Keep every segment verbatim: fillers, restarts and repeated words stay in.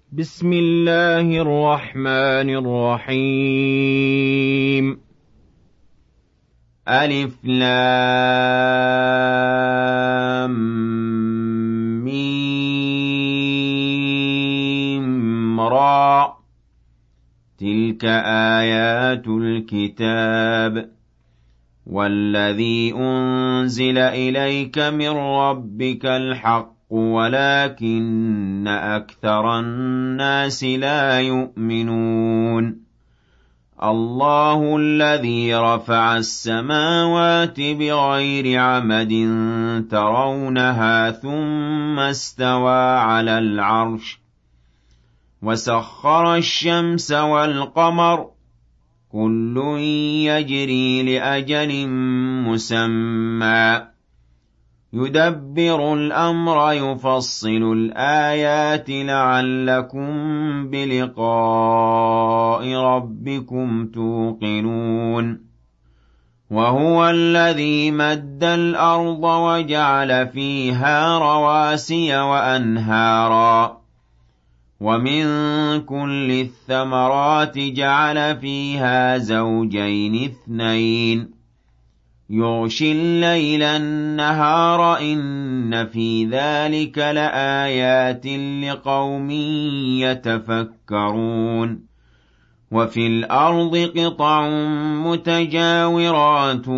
بسم الله الرحمن الرحيم. ألف لام ميم را. تلك آيات الكتاب والذي أنزل إليك من ربك الحق ولكن أكثر الناس لا يؤمنون. الله الذي رفع السماوات بغير عمد ترونها ثم استوى على العرش وسخر الشمس والقمر كل يجري لأجل مسمى يدبر الأمر يفصل الآيات لعلكم بلقاء ربكم توقنون. وهو الذي مد الأرض وجعل فيها رواسي وأنهارا ومن كل الثمرات جعل فيها زوجين اثنين يغشي الليل النهار إن في ذلك لآيات لقوم يتفكرون. وفي الأرض قطع متجاورات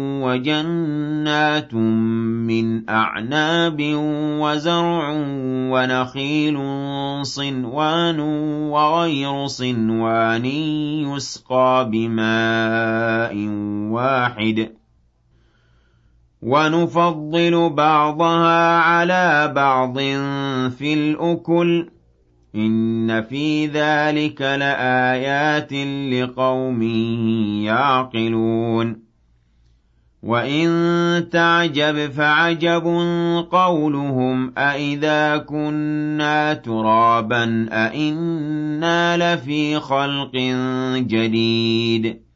وجنات من أعناب وزرع ونخيل صنوان وغير صنوان يسقى بماء واحد ونفضل بعضها على بعض في الأكل إن في ذلك لآيات لقوم يعقلون. وإن تعجب فعجب قولهم أإذا كنا ترابا أإنا لفي خلق جديد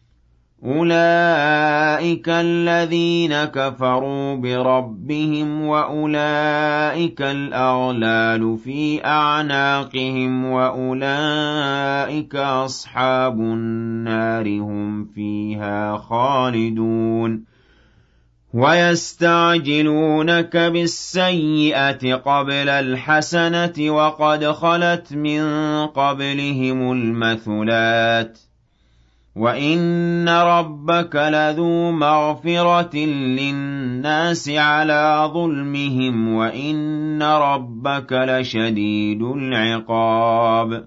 أولئك الذين كفروا بربهم وأولئك الأغلال في أعناقهم وأولئك أصحاب النار هم فيها خالدون. ويستعجلونك بالسيئة قبل الحسنة وقد خلت من قبلهم المثلات وإن ربك لذو مغفرة للناس على ظلمهم وإن ربك لشديد العقاب.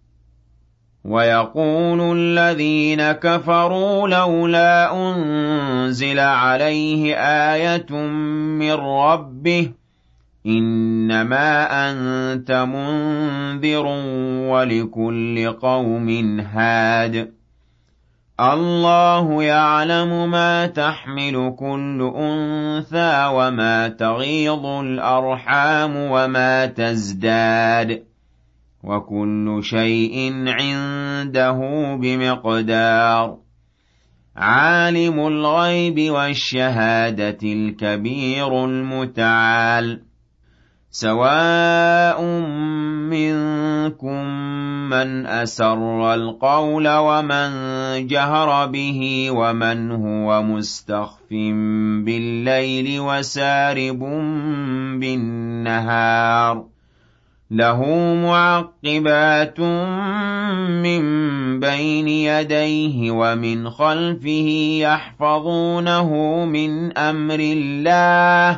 ويقول الذين كفروا لولا أنزل عليه آية من ربه إنما أنت منذر ولكل قوم هاد الله يعلم ما تحمل كل أنثى وما تغيض الأرحام وما تزداد وكل شيء عنده بمقدار. عالم الغيب والشهادة الكبير المتعال. سواء منكم من أسر القول ومن جهر به ومن هو مستخف بالليل وسارب بالنهار له معقبات من بين يديه ومن خلفه يحفظونه من أمر الله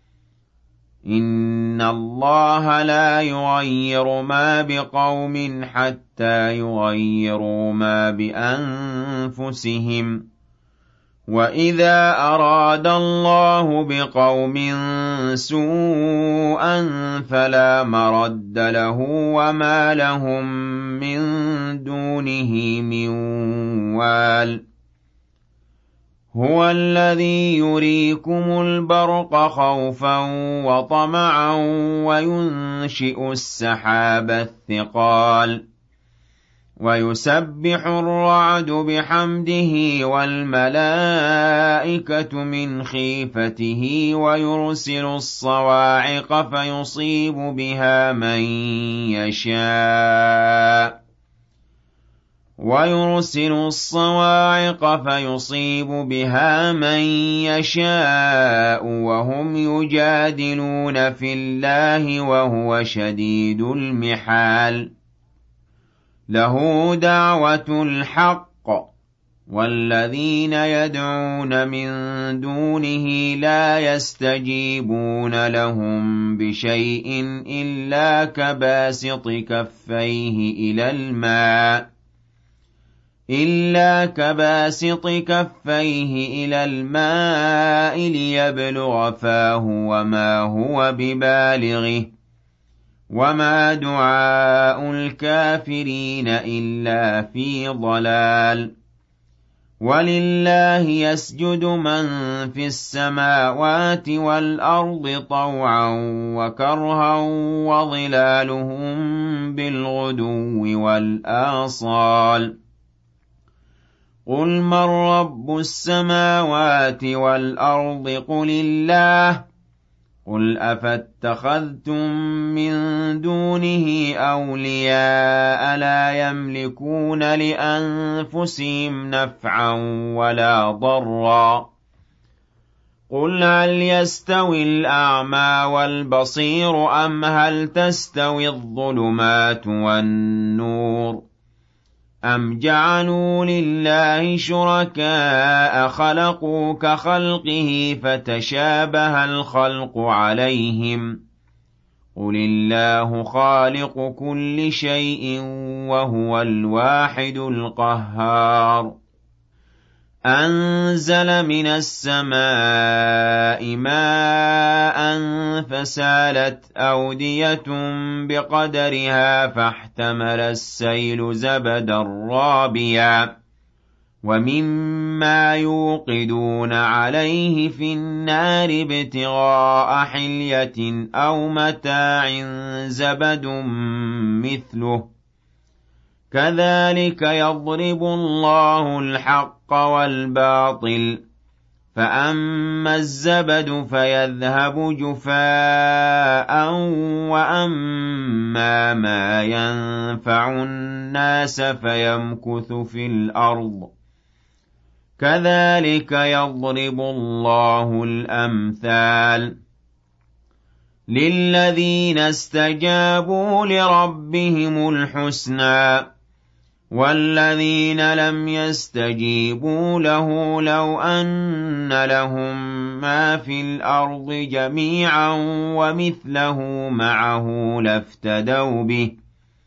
إن الله لا يغير ما بقوم حتى يغيروا ما بأنفسهم وإذا أراد الله بقوم سوءا فلا مرد له وما لهم من دونه من وال. هو الذي يريكم البرق خوفا وطمعا وينشئ السحاب الثقال وَيُسَبِّحُ الرَّعْدُ بِحَمْدِهِ وَالْمَلَائِكَةُ مِنْ خِيفَتِهِ وَيُرْسِلُ الصَّوَاعِقَ فَيُصِيبُ بِهَا مَن يَشَاءُ وَيُرْسِلُ الصَّوَاعِقَ فَيُصِيبُ بِهَا مَن يَشَاءُ وَهُمْ يُجَادِلُونَ فِي اللَّهِ وَهُوَ شَدِيدُ الْمِحَالِ لَهُ دَعْوَةُ الْحَقِّ وَالَّذِينَ يَدْعُونَ مِن دُونِهِ لَا يَسْتَجِيبُونَ لَهُم بِشَيْءٍ إِلَّا كَبَاسِطِ كَفَّيْهِ إِلَى الْمَاءِ إِلَّا كَبَاسِطِ كَفَّيْهِ إِلَى الْمَاءِ لِيَبْلُغَ فَاهُ وَمَا هُوَ بِبَالِغِهِ وَمَا دُعَاءُ الْكَافِرِينَ إِلَّا فِي ضَلَالٍ وَلِلَّهِ يَسْجُدُ مَن فِي السَّمَاوَاتِ وَالْأَرْضِ طَوْعًا وَكَرْهًا وَظِلَالُهُم بِالْغُدُوِّ وَالْآصَالِ قُلْ مَن رَّبُّ السَّمَاوَاتِ وَالْأَرْضِ قُلِ اللَّهُ قُلْ أَفَاتَّخَذْتُم مِّن دُونِهِ أَوْلِيَاءَ لَا يَمْلِكُونَ لِأَنفُسِهِمْ نَفْعًا وَلَا ضَرًّا قُلْ هَلْ يَسْتَوِي الْأَعْمَىٰ وَالْبَصِيرُ أَمْ هَلْ تَسْتَوِي الظُّلُمَاتُ وَالنُّورُ أَمْ جَعَلُوا لِلَّهِ شُرَكَاءَ خَلَقُوا كَخَلْقِهِ فَتَشَابَهَ الْخَلْقُ عَلَيْهِمْ ۚ قُلِ اللَّهُ خَالِقُ كُلِّ شَيْءٍ وَهُوَ الْوَاحِدُ الْقَهَّارُ أَنزَلَ مِنَ السَّمَاءِ مَاءً فَسَالَتْ أَوْدِيَةٌ بِقَدَرِهَا فَاحْتَمَلَ السَّيْلُ زَبَدًا رَّابِيًا وَمِمَّا يُوقِدُونَ عَلَيْهِ فِي النَّارِ ابْتِغَاءَ حِلْيَةٍ أَوْ مَتَاعٍ زَبَدٌ مِّثْلُهُ كَذَٰلِكَ يَضْرِبُ اللَّهُ الْحَقَّ وَالْبَاطِلَ فَأَمَّا الزَّبَدُ فَيَذْهَبُ جُفَاءً وَأَمَّا مَا يَنفَعُ النَّاسَ فَيَمْكُثُ فِي الْأَرْضِ كَذَٰلِكَ يَضْرِبُ اللَّهُ الْأَمْثَالَ لِلَّذِينَ اسْتَجَابُوا لِرَبِّهِمُ الْحُسْنَىٰ وَالَّذِينَ لَمْ يَسْتَجِيبُوا لَهُ لَوْ أَنَّ لَهُم مَّا فِي الْأَرْضِ جَمِيعًا وَمِثْلَهُ مَعَهُ لَافْتَدَوْا بِهِ ۚ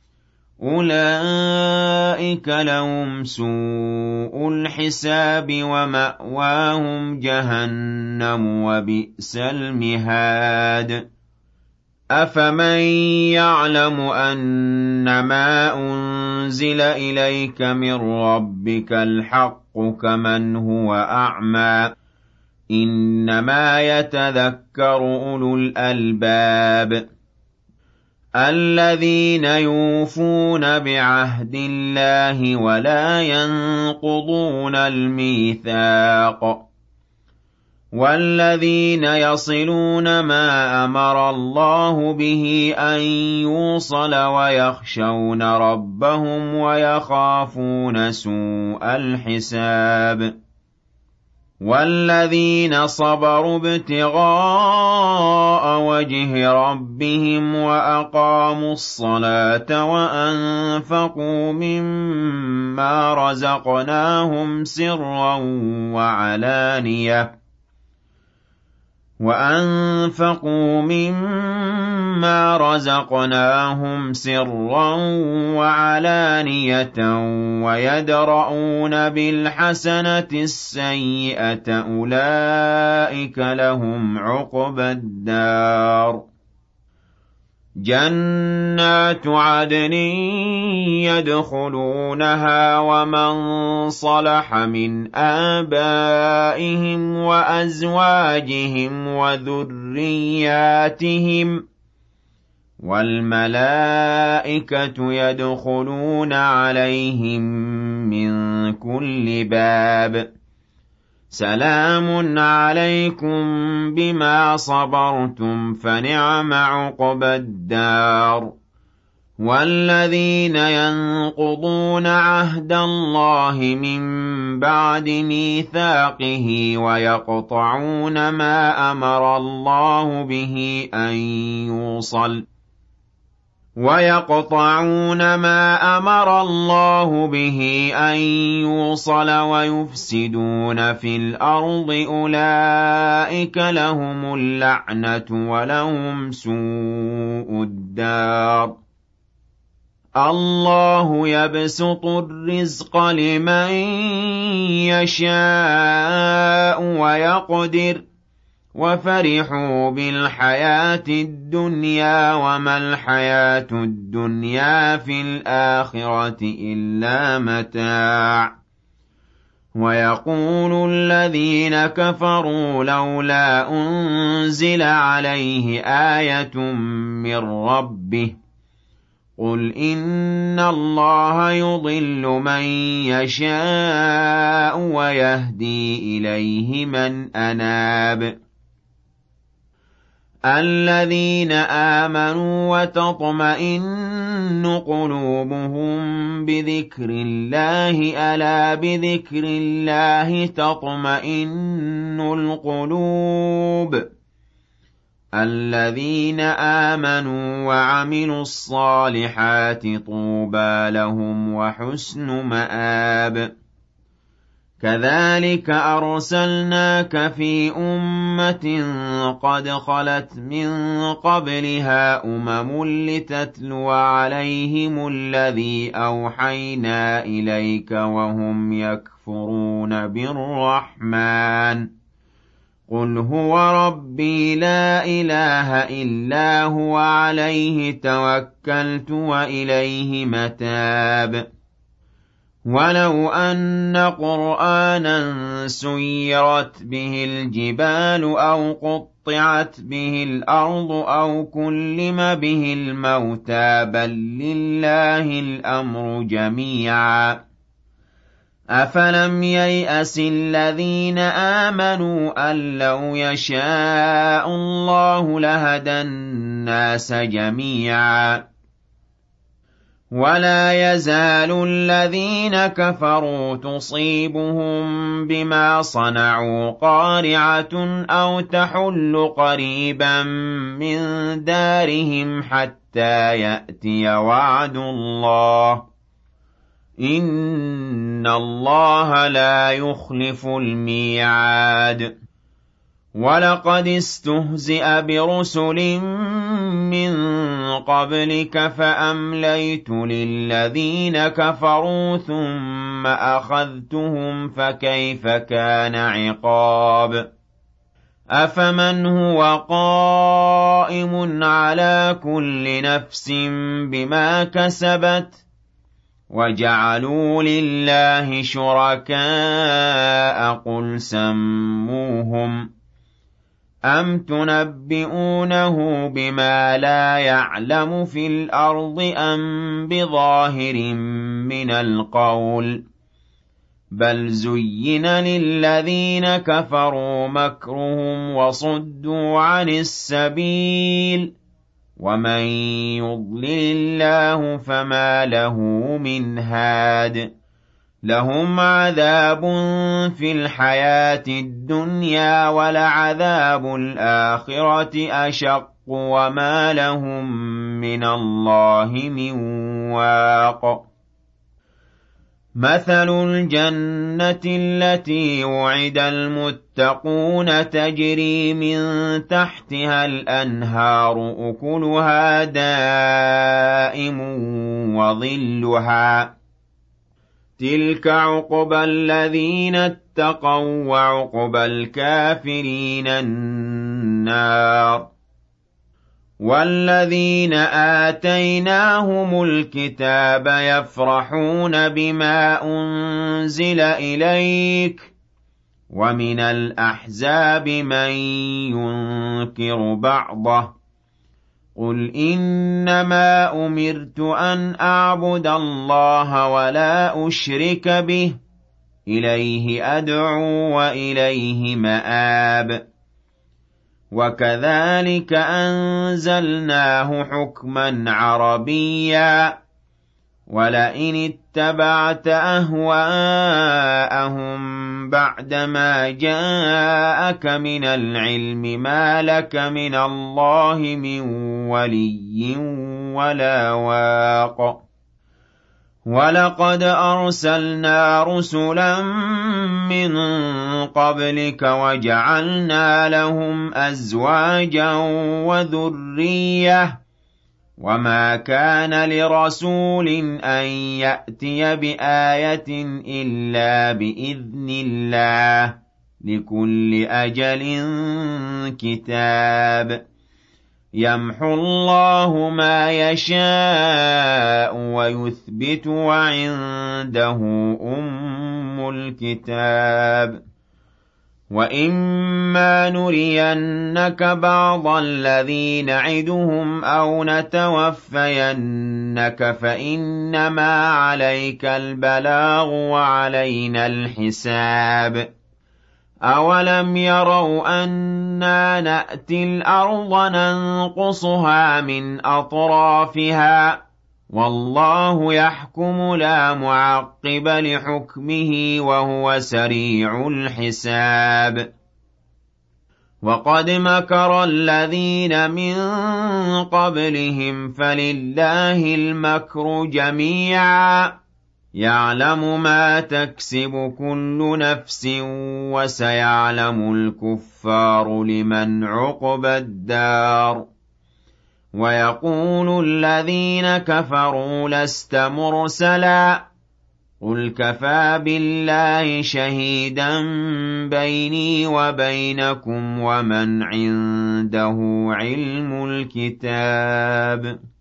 أُولَٰئِكَ لَهُمْ سُوءُ الْحِسَابِ وَمَأْوَاهُمْ جَهَنَّمُ وَبِئْسَ الْمِهَادُ أَفَمَن يَعْلَمُ أَنَّمَا أُنزِلَ إِلَيْكَ مِن رَّبِّكَ الْحَقُّ كَمَنْ هُوَ أَعْمَىٰ ۚ إِنَّمَا يَتَذَكَّرُ أُولُو الْأَلْبَابِ الَّذِينَ يُوفُونَ بِعَهْدِ اللَّهِ وَلَا يَنقُضُونَ الْمِيثَاقَ وَالَّذِينَ يَصِلُونَ مَا أَمَرَ اللَّهُ بِهِ أَن يُوصَلَ وَيَخْشَوْنَ رَبَّهُمْ وَيَخَافُونَ سُوءَ الْحِسَابِ وَالَّذِينَ صَبَرُوا ابْتِغَاءَ وَجْهِ رَبِّهِمْ وَأَقَامُوا الصَّلَاةَ وَأَنفَقُوا مِمَّا رَزَقْنَاهُمْ سِرًّا وَعَلَانِيَةً وَأَنفَقُوا مِمَّا رَزَقْنَاهُمْ سِرًّا وَعَلَانِيَةً وَيَدْرَءُونَ بِالْحَسَنَةِ السَّيِّئَةَ أُولَٰئِكَ لَهُمْ عُقْبَى الدَّارِ جَنَّاتُ عَدْنٍ يَدْخُلُونَهَا وَمَن صَلَحَ مِنْ آبَائِهِمْ وَأَزْوَاجِهِمْ وَذُرِّيَّاتِهِمْ وَالْمَلَائِكَةُ يَدْخُلُونَ عَلَيْهِم مِّن كُلِّ بَابٍ سَلَامٌ عَلَيْكُم بِمَا صَبَرْتُمْ فَنِعْمَ عُقْبَى الدَّارِ وَالَّذِينَ يَنقُضُونَ عَهْدَ اللَّهِ مِن بَعْدِ مِيثَاقِهِ وَيَقْطَعُونَ مَا أَمَرَ اللَّهُ بِهِ أَن يُوصَلَ وَيَقْطَعُونَ مَا أَمَرَ اللَّهُ بِهِ أَن يُوصَلَ وَيُفْسِدُونَ فِي الْأَرْضِ أُولَٰئِكَ لَهُمُ اللَّعْنَةُ وَلَهُمْ سُوءُ الدَّارِ اللَّهُ يَبْسُطُ الرِّزْقَ لِمَن يَشَاءُ وَيَقْدِرُ وَفَرِحُوا بِالْحَيَاةِ الدُّنْيَا وَمَا الْحَيَاةُ الدُّنْيَا فِي الْآخِرَةِ إِلَّا مَتَاعٌ وَيَقُولُ الَّذِينَ كَفَرُوا لَوْلَا أُنزِلَ عَلَيْهِ آيَةٌ مِّن رَّبِّهِ قُلْ إِنَّ اللَّهَ يُضِلُّ مَن يَشَاءُ وَيَهْدِي إِلَيْهِ مَنْ أَنَابَ الَّذِينَ آمَنُوا وَتَطْمَئِنُّ قُلُوبُهُم بِذِكْرِ اللَّهِ أَلَا بِذِكْرِ اللَّهِ تَطْمَئِنُّ الْقُلُوبُ الَّذِينَ آمَنُوا وَعَمِلُوا الصَّالِحَاتِ طُوبَىٰ لَهُمْ وَحُسْنُ مَآبٍ كَذَٰلِكَ أَرْسَلْنَاكَ فِي أُمَّةٍ قَدْ خَلَتْ مِن قَبْلِهَا أُمَمٌ لِّتَتْلُوَ عَلَيْهِمُ الَّذِي أَوْحَيْنَا إِلَيْكَ وَهُمْ يَكْفُرُونَ بِالرَّحْمَٰنِ قُلْ هُوَ رَبِّي لَا إِلَٰهَ إِلَّا هُوَ عَلَيْهِ تَوَكَّلْتُ وَإِلَيْهِ مَتَابِ وَلَوْ أَنَّ قُرْآنًا سُيِّرَتْ بِهِ الْجِبَالُ أَوْ قُطِّعَتْ بِهِ الْأَرْضُ أَوْ كُلِّمَ بِهِ الْمَوْتَىٰ بَل لِّلَّهِ الْأَمْرُ جَمِيعًا أَفَلَمْ يَيْأَسِ الَّذِينَ آمَنُوا أَن لَّوْ يَشَاءُ اللَّهُ لَهَدَى النَّاسَ جَمِيعًا وَلَا يَزَالُ الَّذِينَ كَفَرُوا تُصِيبُهُم بِمَا صَنَعُوا قَارِعَةٌ أَوْ تَحُلُّ قَرِيبًا مِّن دَارِهِمْ حَتَّىٰ يَأْتِيَ وَعْدُ اللَّهِ إِنَّ اللَّهَ لَا يُخْلِفُ الْمِيعَادَ وَلَقَدِ اسْتُهْزِئَ بِرُسُلٍ مِّن قَبْلِكَ فَأَمْلَيْتُ لِلَّذِينَ كَفَرُوا ثُمَّ أَخَذْتُهُمْ فَكَيْفَ كَانَ عِقَابِ أَفَمَنْ هُوَ قَائِمٌ عَلَىٰ كُلِّ نَفْسٍ بِمَا كَسَبَتْ وَجَعَلُوا لِلَّهِ شُرَكَاءَ قُلْ سَمُّوهُمْ أَمْ تُنَبِّئُونَهُ بِمَا لَا يَعْلَمُ فِي الْأَرْضِ أَم بِظَاهِرٍ مِّنَ الْقَوْلِ بَلْ زُيِّنَ لِلَّذِينَ كَفَرُوا مَكْرُهُمْ وَصُدُّوا عَنِ السَّبِيلِ وَمَن يُضْلِلِ اللَّهُ فَمَا لَهُ مِنْ هَادٍ لَهُمْ عَذَابٌ فِي الْحَيَاةِ الدُّنْيَا وَلَعَذَابُ الْآخِرَةِ أَشَقُّ وَمَا لَهُم مِّنَ اللَّهِ مِن وَاقٍ مَثَلُ الْجَنَّةِ الَّتِي وُعِدَ الْمُتَّقُونَ تَجْرِي مِن تَحْتِهَا الْأَنْهَارُ أُكُلُهَا دَائِمٌ وَظِلُّهَا تِلْكَ عُقْبَى الَّذِينَ اتَّقَوا ۖ وَّعُقْبَى الْكَافِرِينَ النَّارُ وَالَّذِينَ آتَيْنَاهُمُ الْكِتَابَ يَفْرَحُونَ بِمَا أُنزِلَ إِلَيْكَ ۖ وَمِنَ الْأَحْزَابِ مَن يُنكِرُ بَعْضَهُ ۚ قُلْ إِنَّمَا أُمِرْتُ أَنْ أَعْبُدَ اللَّهَ وَلَا أُشْرِكَ بِهِ ۚ إِلَيْهِ أَدْعُو وَإِلَيْهِ مَآبِ. وَكَذَٰلِكَ أَنزَلْنَاهُ حُكْمًا عَرَبِيًّا ۚ وَلَئِنِ اتَّبَعْتَ أَهْوَاءَهُم بَعْدَمَا جَاءَكَ مِنَ الْعِلْمِ مَا لَكَ مِنَ اللَّهِ مِن وَلِيٍّ وَلَا وَاقٍ. وَلَقَدْ أَرْسَلْنَا رُسُلًا مِّن قَبْلِكَ وَجَعَلْنَا لَهُمْ أَزْوَاجًا وَذُرِّيَّةً ۚ وَمَا كَانَ لِرَسُولٍ أَن يَأْتِيَ بِآيَةٍ إِلَّا بِإِذْنِ اللَّهِ ۗ لِكُلِّ أَجَلٍ كِتَابٌ. يَمْحُو اللَّهُ مَا يَشَاءُ وَيُثْبِتُ ۖ وَعِندَهُ أُمُّ الْكِتَابِ. وَإِمَّا نُرِيَنَّكَ بَعْضَ الَّذِي نَعِدُهُمْ أَوْ نَتَوَفَّيَنَّكَ فَإِنَّمَا عَلَيْكَ الْبَلَاغُ وَعَلَيْنَا الْحِسَابُ. أَوَلَمْ يَرَوْا أَنَّا نَأْتِي الْأَرْضَ نَنقُصُهَا مِنْ أَطْرَافِهَا ۚ وَاللَّهُ يَحْكُمُ لَا مُعَقِّبَ لِحُكْمِهِ ۖ وَهُوَ سَرِيعُ الْحِسَابِ. وَقَدْ مَكَرَ الَّذِينَ مِن قَبْلِهِمْ فَلِلَّهِ الْمَكْرُ جَمِيعًا ۖ يَعْلَمُ مَا تَكْسِبُ كُلُّ نَفْسٍ ۖ وَسَيَعْلَمُ الْكُفَّارُ لِمَنْ عُقْبَى الدَّارِ. وَيَقُولُ الَّذِينَ كَفَرُوا لَسْتَ مُرْسَلًا ۚ قُلْ كَفَىٰ بِاللَّهِ شَهِيدًا بَيْنِي وَبَيْنَكُمْ وَمَنْ عِندَهُ عِلْمُ الْكِتَابِ.